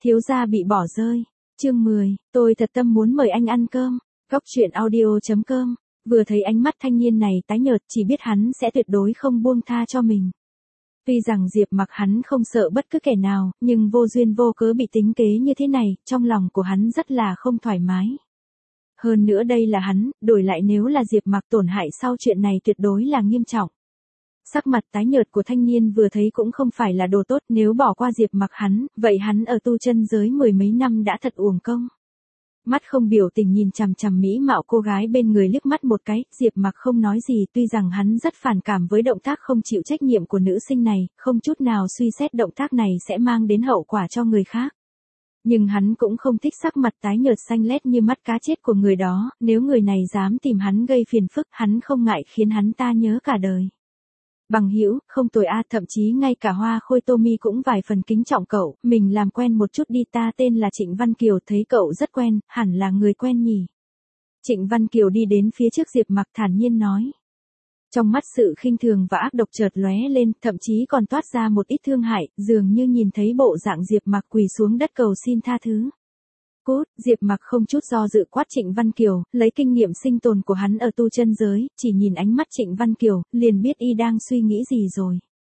Thiếu gia bị bỏ rơi. Chương 10, tôi thật tâm muốn mời anh ăn cơm. Góc truyện audio.com. Vừa thấy ánh mắt thanh niên này tái nhợt, chỉ biết hắn sẽ tuyệt đối không buông tha cho mình. Tuy rằng Diệp Mặc hắn không sợ bất cứ kẻ nào, nhưng vô duyên vô cớ bị tính kế như thế này, trong lòng của hắn rất là không thoải mái. Hơn nữa đây là hắn, đổi lại nếu là Diệp Mặc tổn hại sau chuyện này tuyệt đối là nghiêm trọng. Sắc mặt tái nhợt của thanh niên vừa thấy cũng không phải là đồ tốt, nếu bỏ qua Diệp Mặc hắn, vậy hắn ở tu chân giới mười mấy năm đã thật uổng công. Mắt không biểu tình nhìn chằm chằm mỹ mạo cô gái bên người liếc mắt một cái, Diệp Mặc không nói gì, tuy rằng hắn rất phản cảm với động tác không chịu trách nhiệm của nữ sinh này, không chút nào suy xét động tác này sẽ mang đến hậu quả cho người khác. Nhưng hắn cũng không thích sắc mặt tái nhợt xanh lét như mắt cá chết của người đó, nếu người này dám tìm hắn gây phiền phức, hắn không ngại khiến hắn ta nhớ cả đời. Bằng hữu, không tồi a, thậm chí ngay cả Hoa Khôi Tommy cũng vài phần kính trọng cậu, mình làm quen một chút đi, ta tên là Trịnh Văn Kiều, thấy cậu rất quen, hẳn là người quen nhỉ. Trịnh Văn Kiều đi đến phía trước Diệp Mặc thản nhiên nói. Trong mắt sự khinh thường và ác độc chợt lóe lên, thậm chí còn toát ra một ít thương hại, dường như nhìn thấy bộ dạng Diệp Mặc quỳ xuống đất cầu xin tha thứ. Cút, Diệp Mặc không chút do dự quát Trịnh Văn Kiều, lấy kinh nghiệm sinh tồn của hắn ở tu chân giới, chỉ nhìn ánh mắt Trịnh Văn Kiều, liền biết y đang suy nghĩ gì rồi.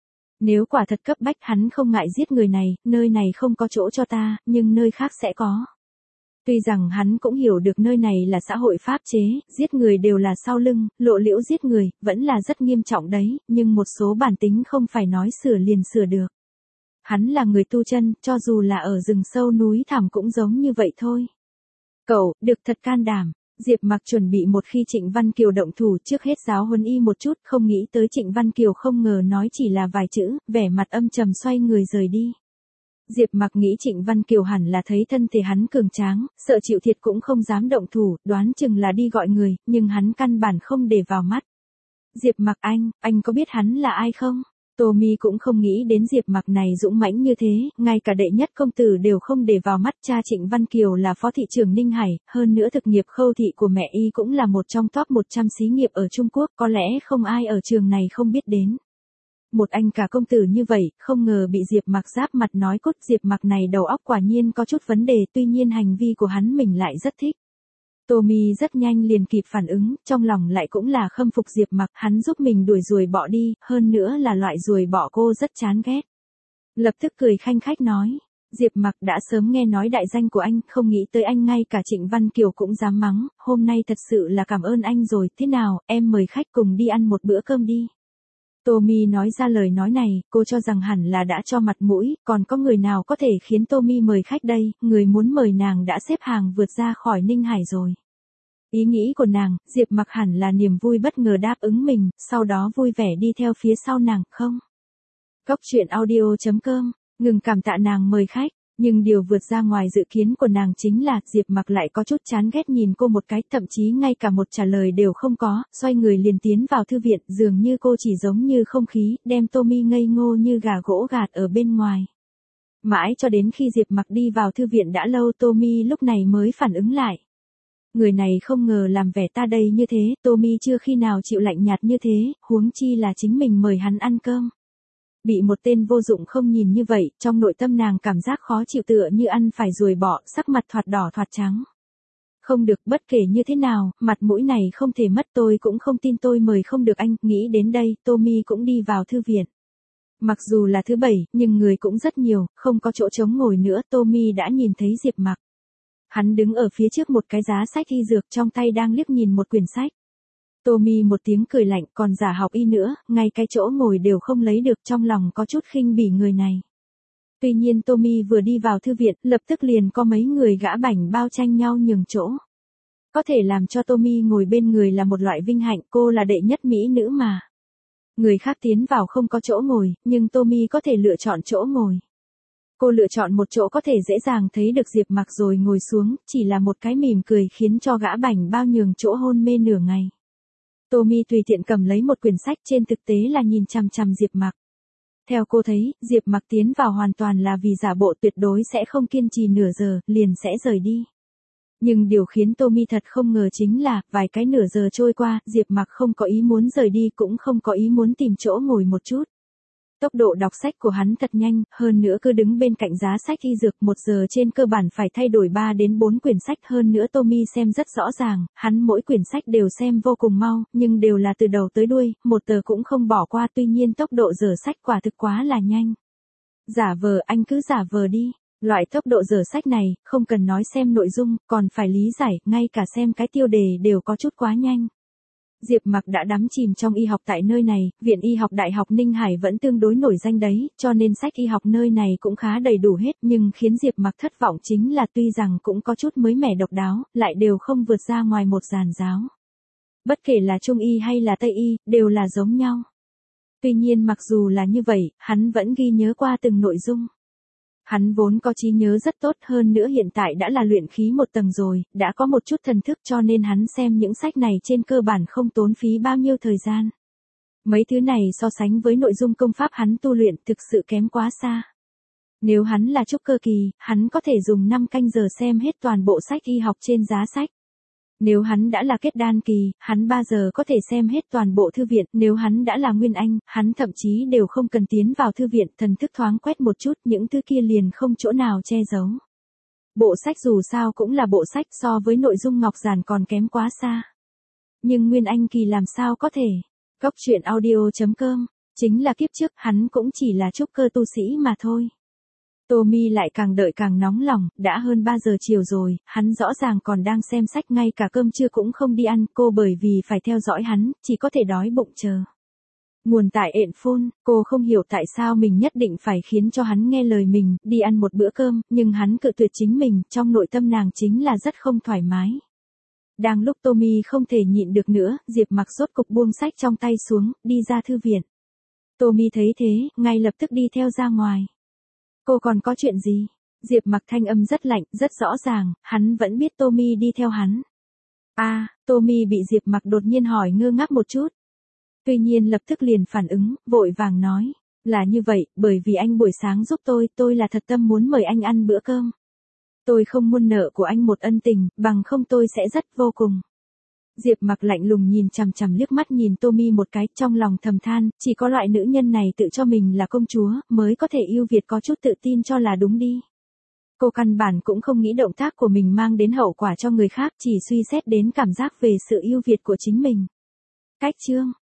Nếu quả thật cấp bách hắn không ngại giết người này, nơi này không có chỗ cho ta, nhưng nơi khác sẽ có. Tuy rằng hắn cũng hiểu được nơi này là xã hội pháp chế, giết người đều là sau lưng, lộ liễu giết người, vẫn là rất nghiêm trọng đấy, nhưng một số bản tính không phải nói sửa liền sửa được. Hắn là người tu chân, cho dù là ở rừng sâu núi thẳm cũng giống như vậy thôi. Cậu, được thật can đảm. Diệp Mặc chuẩn bị một khi Trịnh Văn Kiều động thủ trước hết giáo huấn y một chút, không nghĩ tới Trịnh Văn Kiều không ngờ nói chỉ là vài chữ, vẻ mặt âm trầm xoay người rời đi. Diệp Mặc nghĩ Trịnh Văn Kiều hẳn là thấy thân thể hắn cường tráng, sợ chịu thiệt cũng không dám động thủ, đoán chừng là đi gọi người, nhưng hắn căn bản không để vào mắt. Diệp Mặc anh có biết hắn là ai không? Tommy cũng không nghĩ đến Diệp Mặc này dũng mãnh như thế, ngay cả đệ nhất công tử đều không để vào mắt. Cha Trịnh Văn Kiều là phó thị trưởng Ninh Hải, hơn nữa thực nghiệp Khâu thị của mẹ y cũng là một trong top 100 xí nghiệp ở Trung Quốc, có lẽ không ai ở trường này không biết đến. Một anh cả công tử như vậy, không ngờ bị Diệp Mặc giáp mặt nói cốt. Diệp Mặc này đầu óc quả nhiên có chút vấn đề, tuy nhiên hành vi của hắn mình lại rất thích. Tommy rất nhanh liền kịp phản ứng, trong lòng lại cũng là khâm phục Diệp Mặc, hắn giúp mình đuổi ruồi bọ đi, hơn nữa là loại ruồi bọ cô rất chán ghét. Lập tức cười khanh khách nói, Diệp Mặc đã sớm nghe nói đại danh của anh, không nghĩ tới anh ngay cả Trịnh Văn Kiều cũng dám mắng, hôm nay thật sự là cảm ơn anh rồi, thế nào, em mời khách cùng đi ăn một bữa cơm đi. Tommy nói ra lời nói này, cô cho rằng hẳn là đã cho mặt mũi, còn có người nào có thể khiến Tommy mời khách đây, người muốn mời nàng đã xếp hàng vượt ra khỏi Ninh Hải rồi. Ý nghĩ của nàng, Diệp Mặc hẳn là niềm vui bất ngờ đáp ứng mình, sau đó vui vẻ đi theo phía sau nàng, không? Góc truyện audio.com, ngừng cảm tạ nàng mời khách. Nhưng điều vượt ra ngoài dự kiến của nàng chính là, Diệp Mặc lại có chút chán ghét nhìn cô một cái, thậm chí ngay cả một trả lời đều không có, xoay người liền tiến vào thư viện, dường như cô chỉ giống như không khí, đem Tommy ngây ngô như gà gỗ gạt ở bên ngoài. Mãi cho đến khi Diệp Mặc đi vào thư viện đã lâu, Tommy lúc này mới phản ứng lại. Người này không ngờ làm vẻ ta đây như thế, Tommy chưa khi nào chịu lạnh nhạt như thế, huống chi là chính mình mời hắn ăn cơm. Bị một tên vô dụng không nhìn như vậy, trong nội tâm nàng cảm giác khó chịu tựa như ăn phải ruồi bọ, sắc mặt thoạt đỏ thoạt trắng. Không được, bất kể như thế nào, mặt mũi này không thể mất, tôi cũng không tin tôi mời không được anh. Nghĩ đến đây, Tommy cũng đi vào thư viện. Mặc dù là thứ bảy, nhưng người cũng rất nhiều, không có chỗ trống ngồi nữa, Tommy đã nhìn thấy Diệp Mặc. Hắn đứng ở phía trước một cái giá sách y dược, trong tay đang liếc nhìn một quyển sách. Tommy một tiếng cười lạnh, còn giả học y nữa, ngay cái chỗ ngồi đều không lấy được, trong lòng có chút khinh bỉ người này. Tuy nhiên Tommy vừa đi vào thư viện, lập tức liền có mấy người gã bảnh bao tranh nhau nhường chỗ. Có thể làm cho Tommy ngồi bên người là một loại vinh hạnh, cô là đệ nhất mỹ nữ mà. Người khác tiến vào không có chỗ ngồi, nhưng Tommy có thể lựa chọn chỗ ngồi. Cô lựa chọn một chỗ có thể dễ dàng thấy được Diệp Mặc rồi ngồi xuống, chỉ là một cái mỉm cười khiến cho gã bảnh bao nhường chỗ hôn mê nửa ngày. Tommy tùy tiện cầm lấy một quyển sách, trên thực tế là nhìn chằm chằm Diệp Mặc. Theo cô thấy, Diệp Mặc tiến vào hoàn toàn là vì giả bộ, tuyệt đối sẽ không kiên trì nửa giờ, liền sẽ rời đi. Nhưng điều khiến Tommy thật không ngờ chính là, vài cái nửa giờ trôi qua, Diệp Mặc không có ý muốn rời đi, cũng không có ý muốn tìm chỗ ngồi một chút. Tốc độ đọc sách của hắn thật nhanh, hơn nữa cứ đứng bên cạnh giá sách y dược 1 giờ trên cơ bản phải thay đổi 3 đến 4 quyển sách, hơn nữa Tommy xem rất rõ ràng, hắn mỗi quyển sách đều xem vô cùng mau, nhưng đều là từ đầu tới đuôi, một tờ cũng không bỏ qua, tuy nhiên tốc độ dở sách quả thực quá là nhanh. Giả vờ, anh cứ giả vờ đi. Loại tốc độ dở sách này, không cần nói xem nội dung, còn phải lý giải, ngay cả xem cái tiêu đề đều có chút quá nhanh. Diệp Mặc đã đắm chìm trong y học tại nơi này, Viện Y học Đại học Ninh Hải vẫn tương đối nổi danh đấy, cho nên sách y học nơi này cũng khá đầy đủ hết, nhưng khiến Diệp Mặc thất vọng chính là tuy rằng cũng có chút mới mẻ độc đáo, lại đều không vượt ra ngoài một giàn giáo. Bất kể là Trung y hay là Tây y, đều là giống nhau. Tuy nhiên mặc dù là như vậy, hắn vẫn ghi nhớ qua từng nội dung. Hắn vốn có trí nhớ rất tốt, hơn nữa hiện tại đã là luyện khí 1 tầng rồi, đã có một chút thần thức, cho nên hắn xem những sách này trên cơ bản không tốn phí bao nhiêu thời gian. Mấy thứ này so sánh với nội dung công pháp hắn tu luyện thực sự kém quá xa. Nếu hắn là trúc cơ kỳ, hắn có thể dùng 5 canh giờ xem hết toàn bộ sách y học trên giá sách. Nếu hắn đã là kết đan kỳ, hắn 3 giờ có thể xem hết toàn bộ thư viện, nếu hắn đã là nguyên anh, hắn thậm chí đều không cần tiến vào thư viện, thần thức thoáng quét một chút, những thứ kia liền không chỗ nào che giấu. Bộ sách dù sao cũng là bộ sách, so với nội dung ngọc giản còn kém quá xa. Nhưng nguyên anh kỳ làm sao có thể? Cốc truyện audio.com, chính là kiếp trước, hắn cũng chỉ là trúc cơ tu sĩ mà thôi. Tommy lại càng đợi càng nóng lòng, đã hơn 3 giờ chiều rồi, hắn rõ ràng còn đang xem sách, ngay cả cơm trưa cũng không đi ăn, cô bởi vì phải theo dõi hắn, chỉ có thể đói bụng chờ. Nguồn tại ện phun, cô không hiểu tại sao mình nhất định phải khiến cho hắn nghe lời mình, đi ăn một bữa cơm, nhưng hắn cự tuyệt chính mình, trong nội tâm nàng chính là rất không thoải mái. Đang lúc Tommy không thể nhịn được nữa, Diệp Mặc rốt cục buông sách trong tay xuống, đi ra thư viện. Tommy thấy thế, ngay lập tức đi theo ra ngoài. Cô còn có chuyện gì? Diệp Mặc thanh âm rất lạnh, rất rõ ràng, hắn vẫn biết Tommy đi theo hắn. Tommy bị Diệp Mặc đột nhiên hỏi ngơ ngác một chút. Tuy nhiên lập tức liền phản ứng, vội vàng nói, là như vậy, bởi vì anh buổi sáng giúp tôi là thật tâm muốn mời anh ăn bữa cơm. Tôi không muôn nợ của anh một ân tình, bằng không tôi sẽ rất vô cùng. Diệp Mặc lạnh lùng nhìn chằm chằm liếc mắt nhìn Tommy một cái, trong lòng thầm than, chỉ có loại nữ nhân này tự cho mình là công chúa, mới có thể yêu Việt, có chút tự tin cho là đúng đi. Cô căn bản cũng không nghĩ động tác của mình mang đến hậu quả cho người khác, chỉ suy xét đến cảm giác về sự yêu Việt của chính mình. Cách chương